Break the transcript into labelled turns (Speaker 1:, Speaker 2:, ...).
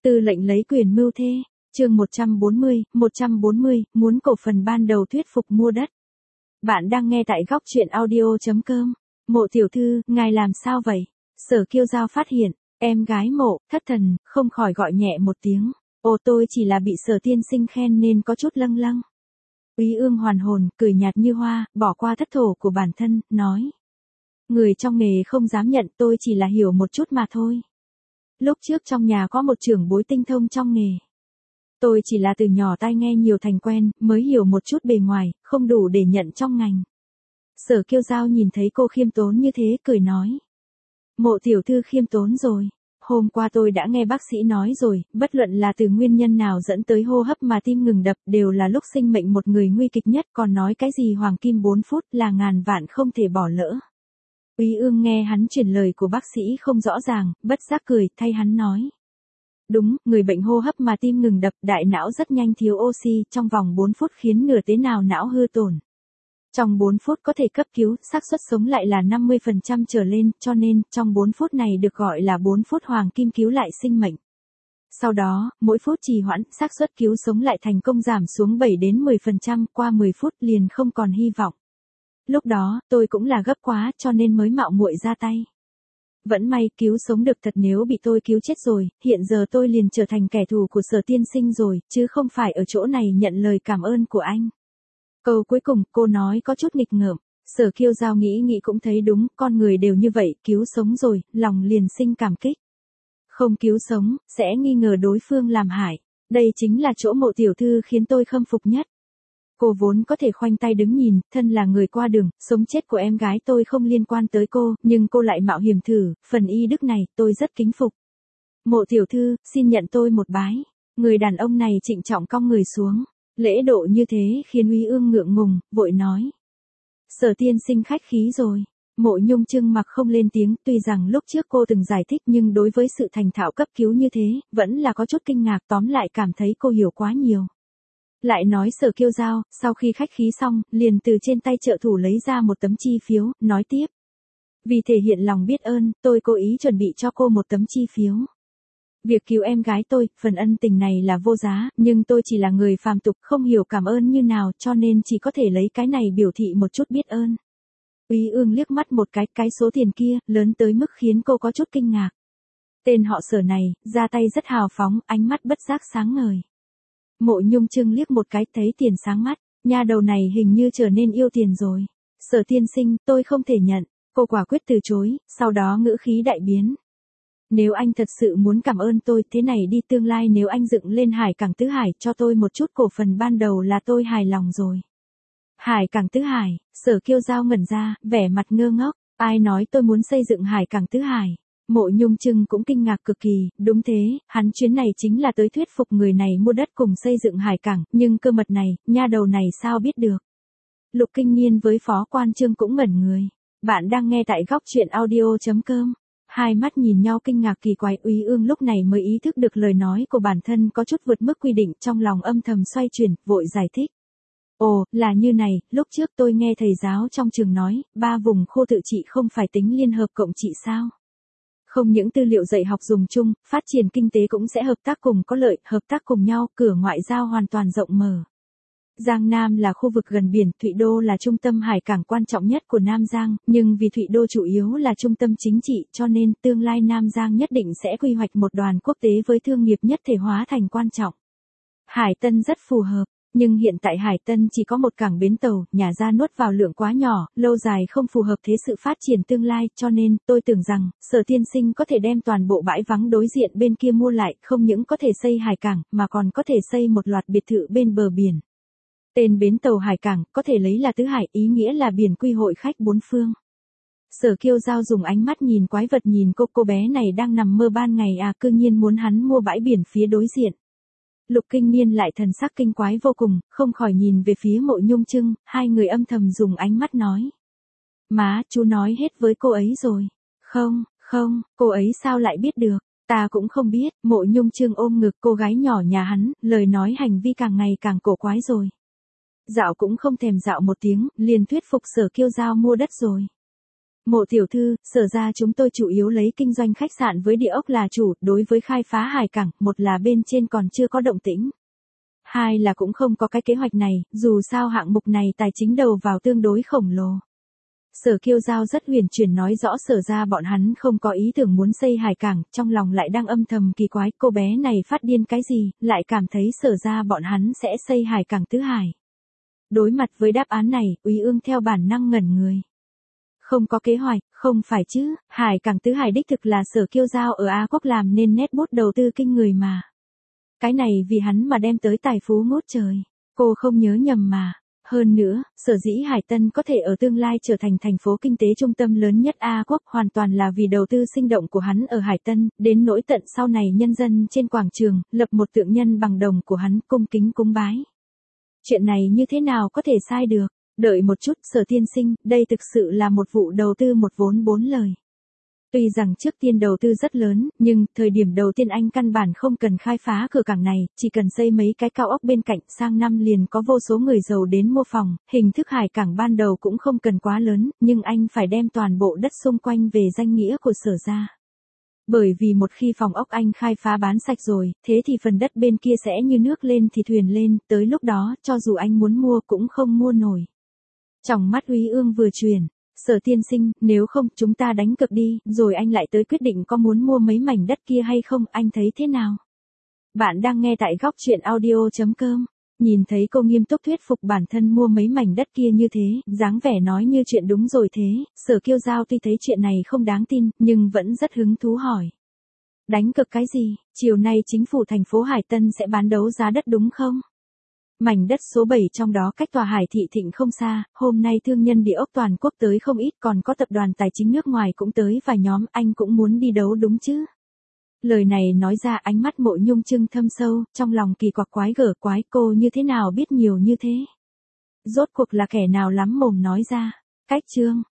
Speaker 1: Tư lệnh lấy quyền mưu thê, chương 140, muốn cổ phần ban đầu thuyết phục mua đất. Bạn đang nghe tại góc truyện audio.com. Mộ tiểu thư, ngài làm sao vậy? Sở Kiêu Giao phát hiện, em gái Mộ, thất thần, không khỏi gọi nhẹ một tiếng. Ồ, tôi chỉ là bị Sở tiên sinh khen nên có chút lâng lâng. Úy Ương hoàn hồn, cười nhạt như hoa, bỏ qua thất thổ của bản thân, nói. Người trong nghề không dám nhận, tôi chỉ là hiểu một chút mà thôi. Lúc trước trong nhà có một trưởng bối tinh thông trong nghề. Tôi chỉ là từ nhỏ tai nghe nhiều thành quen, mới hiểu một chút bề ngoài, không đủ để nhận trong ngành. Sở Kiêu Giao nhìn thấy cô khiêm tốn như thế, cười nói. Mộ tiểu thư khiêm tốn rồi. Hôm qua tôi đã nghe bác sĩ nói rồi, bất luận là từ nguyên nhân nào dẫn tới hô hấp mà tim ngừng đập đều là lúc sinh mệnh một người nguy kịch nhất, còn nói cái gì hoàng kim 4 phút là ngàn vạn không thể bỏ lỡ. Úy Ương nghe hắn truyền lời của bác sĩ không rõ ràng, bất giác cười, thay hắn nói. Đúng, người bệnh hô hấp mà tim ngừng đập, đại não rất nhanh thiếu oxy, trong vòng 4 phút khiến nửa tế bào não hư tổn. Trong 4 phút có thể cấp cứu, xác suất sống lại là 50% trở lên, cho nên, trong 4 phút này được gọi là 4 phút hoàng kim cứu lại sinh mệnh. Sau đó, mỗi phút trì hoãn, xác suất cứu sống lại thành công giảm xuống 7 đến 10%, qua 10 phút liền không còn hy vọng. Lúc đó, tôi cũng là gấp quá, cho nên mới mạo muội ra tay. Vẫn may cứu sống được thật, nếu bị tôi cứu chết rồi, hiện giờ tôi liền trở thành kẻ thù của Sở tiên sinh rồi, chứ không phải ở chỗ này nhận lời cảm ơn của anh. Câu cuối cùng, cô nói có chút nghịch ngợm. Sở Kiêu Giao nghĩ cũng thấy đúng, con người đều như vậy, cứu sống rồi, lòng liền sinh cảm kích. Không cứu sống, sẽ nghi ngờ đối phương làm hại. Đây chính là chỗ Mộ tiểu thư khiến tôi khâm phục nhất. Cô vốn có thể khoanh tay đứng nhìn, thân là người qua đường, sống chết của em gái tôi không liên quan tới cô, nhưng cô lại mạo hiểm thử, phần y đức này, tôi rất kính phục. Mộ tiểu thư, xin nhận tôi một bái. Người đàn ông này trịnh trọng cong người xuống. Lễ độ như thế khiến Úy Ương ngượng ngùng, vội nói. Sở tiên sinh khách khí rồi. Mộ Nhung Trưng mặc không lên tiếng, tuy rằng lúc trước cô từng giải thích nhưng đối với sự thành thạo cấp cứu như thế, vẫn là có chút kinh ngạc, tóm lại cảm thấy cô hiểu quá nhiều. Lại nói Sở Kiêu Giao, sau khi khách khí xong, liền từ trên tay trợ thủ lấy ra một tấm chi phiếu, nói tiếp. Vì thể hiện lòng biết ơn, tôi cố ý chuẩn bị cho cô một tấm chi phiếu. Việc cứu em gái tôi, phần ân tình này là vô giá, nhưng tôi chỉ là người phàm tục, không hiểu cảm ơn như nào, cho nên chỉ có thể lấy cái này biểu thị một chút biết ơn. Úy Ương liếc mắt một cái số tiền kia, lớn tới mức khiến cô có chút kinh ngạc. Tên họ Sở này, ra tay rất hào phóng, ánh mắt bất giác sáng ngời. Mộ Nhung Trưng liếc một cái, thấy tiền sáng mắt, nha đầu này hình như trở nên yêu tiền rồi. Sở tiên sinh, tôi không thể nhận, cô quả quyết từ chối, sau đó ngữ khí đại biến. Nếu anh thật sự muốn cảm ơn tôi, thế này đi, tương lai nếu anh dựng lên Hải Cảng Tứ Hải cho tôi một chút cổ phần ban đầu là tôi hài lòng rồi. Hải Cảng Tứ Hải, Sở Kiêu Giao ngẩn ra, vẻ mặt ngơ ngốc, ai nói tôi muốn xây dựng Hải Cảng Tứ Hải. Mộ Nhung Trưng cũng kinh ngạc cực kỳ, đúng thế, hắn chuyến này chính là tới thuyết phục người này mua đất cùng xây dựng hải cảng, nhưng cơ mật này, nha đầu này sao biết được. Lục Kinh Niên với Phó Quan Trương cũng ngẩn người. Bạn đang nghe tại góc truyện audio.com. Hai mắt nhìn nhau kinh ngạc kỳ quái, Úy Ương lúc này mới ý thức được lời nói của bản thân có chút vượt mức quy định, trong lòng âm thầm xoay chuyển, vội giải thích. Ồ, là như này, lúc trước tôi nghe thầy giáo trong trường nói, 3 vùng khô tự trị không phải tính liên hợp cộng trị sao? Không những tư liệu dạy học dùng chung, phát triển kinh tế cũng sẽ hợp tác cùng có lợi, hợp tác cùng nhau, cửa ngoại giao hoàn toàn rộng mở. Giang Nam là khu vực gần biển, Thụy Đô là trung tâm hải cảng quan trọng nhất của Nam Giang, nhưng vì Thụy Đô chủ yếu là trung tâm chính trị, cho nên tương lai Nam Giang nhất định sẽ quy hoạch một đoàn quốc tế với thương nghiệp nhất thể hóa thành quan trọng. Hải Tân rất phù hợp. Nhưng hiện tại Hải Tân chỉ có một cảng bến tàu, nhà ga nuốt vào lượng quá nhỏ, lâu dài không phù hợp thế sự phát triển tương lai, cho nên, tôi tưởng rằng, Sở tiên sinh có thể đem toàn bộ bãi vắng đối diện bên kia mua lại, không những có thể xây hải cảng, mà còn có thể xây một loạt biệt thự bên bờ biển. Tên bến tàu hải cảng, có thể lấy là Tứ Hải, ý nghĩa là biển quy hội khách bốn phương. Sở Kiêu Giao dùng ánh mắt nhìn quái vật nhìn cô bé này đang nằm mơ ban ngày à, cư nhiên muốn hắn mua bãi biển phía đối diện. Lục Kinh Niên lại thần sắc kinh quái vô cùng, không khỏi nhìn về phía Mộ Nhung Trưng, hai người âm thầm dùng ánh mắt nói. Má, chú nói hết với cô ấy rồi. Không, cô ấy sao lại biết được, ta cũng không biết. Mộ Nhung Trưng ôm ngực cô gái nhỏ nhà hắn, lời nói hành vi càng ngày càng cổ quái rồi. Dạo cũng không thèm dạo một tiếng, liền thuyết phục Sở Kiêu Giao mua đất rồi. Mộ tiểu thư, Sở ra chúng tôi chủ yếu lấy kinh doanh khách sạn với địa ốc là chủ, đối với khai phá hải cảng, một là bên trên còn chưa có động tĩnh. Hai là cũng không có cái kế hoạch này, dù sao hạng mục này tài chính đầu vào tương đối khổng lồ. Sở Kiêu Giao rất huyền chuyển nói rõ Sở ra bọn hắn không có ý tưởng muốn xây hải cảng, trong lòng lại đang âm thầm kỳ quái, cô bé này phát điên cái gì, lại cảm thấy Sở ra bọn hắn sẽ xây hải cảng tứ hải. Đối mặt với đáp án này, Úy Ương theo bản năng ngẩn người. Không có kế hoạch, không phải chứ, hải cảng tứ hải đích thực là Sở Kiêu Giao ở Á Quốc làm nên nét bút đầu tư kinh người mà. Cái này vì hắn mà đem tới tài phú ngút trời, cô không nhớ nhầm mà. Hơn nữa, sở dĩ Hải Tân có thể ở tương lai trở thành thành phố kinh tế trung tâm lớn nhất A Quốc hoàn toàn là vì đầu tư sinh động của hắn ở Hải Tân, đến nỗi tận sau này nhân dân trên quảng trường, lập một tượng nhân bằng đồng của hắn cung kính cúng bái. Chuyện này như thế nào có thể sai được? Đợi một chút, Sở tiên sinh, đây thực sự là một vụ đầu tư một vốn bốn lời. Tuy rằng trước tiên đầu tư rất lớn, nhưng thời điểm đầu tiên anh căn bản không cần khai phá cửa cảng này, chỉ cần xây mấy cái cao ốc bên cạnh, sang năm liền có vô số người giàu đến mua phòng, hình thức hải cảng ban đầu cũng không cần quá lớn, nhưng anh phải đem toàn bộ đất xung quanh về danh nghĩa của Sở ra. Bởi vì một khi phòng ốc anh khai phá bán sạch rồi, thế thì phần đất bên kia sẽ như nước lên thì thuyền lên, tới lúc đó, cho dù anh muốn mua cũng không mua nổi. Trong mắt Úy Ương vừa chuyển. Sở tiên sinh, nếu không chúng ta đánh cược đi, rồi anh lại tới quyết định có muốn mua mấy mảnh đất kia hay không, anh thấy thế nào? Bạn đang nghe tại góc chuyện audio.com. Nhìn thấy cô nghiêm túc thuyết phục bản thân mua mấy mảnh đất kia như thế, dáng vẻ nói như chuyện đúng rồi thế, Sở Kiêu Giao tuy thấy chuyện này không đáng tin, nhưng vẫn rất hứng thú hỏi. Đánh cược cái gì, chiều nay chính phủ thành phố Hải Tân sẽ bán đấu giá đất đúng không? Mảnh đất số 7 trong đó cách tòa Hải Thị Thịnh không xa, hôm nay thương nhân địa ốc toàn quốc tới không ít, còn có tập đoàn tài chính nước ngoài cũng tới vài nhóm, anh cũng muốn đi đấu đúng chứ? Lời này nói ra ánh mắt Mộ Nhung Trưng thâm sâu, trong lòng kỳ quặc quái gở quái, cô như thế nào biết nhiều như thế? Rốt cuộc là kẻ nào lắm mồm nói ra? Cách chương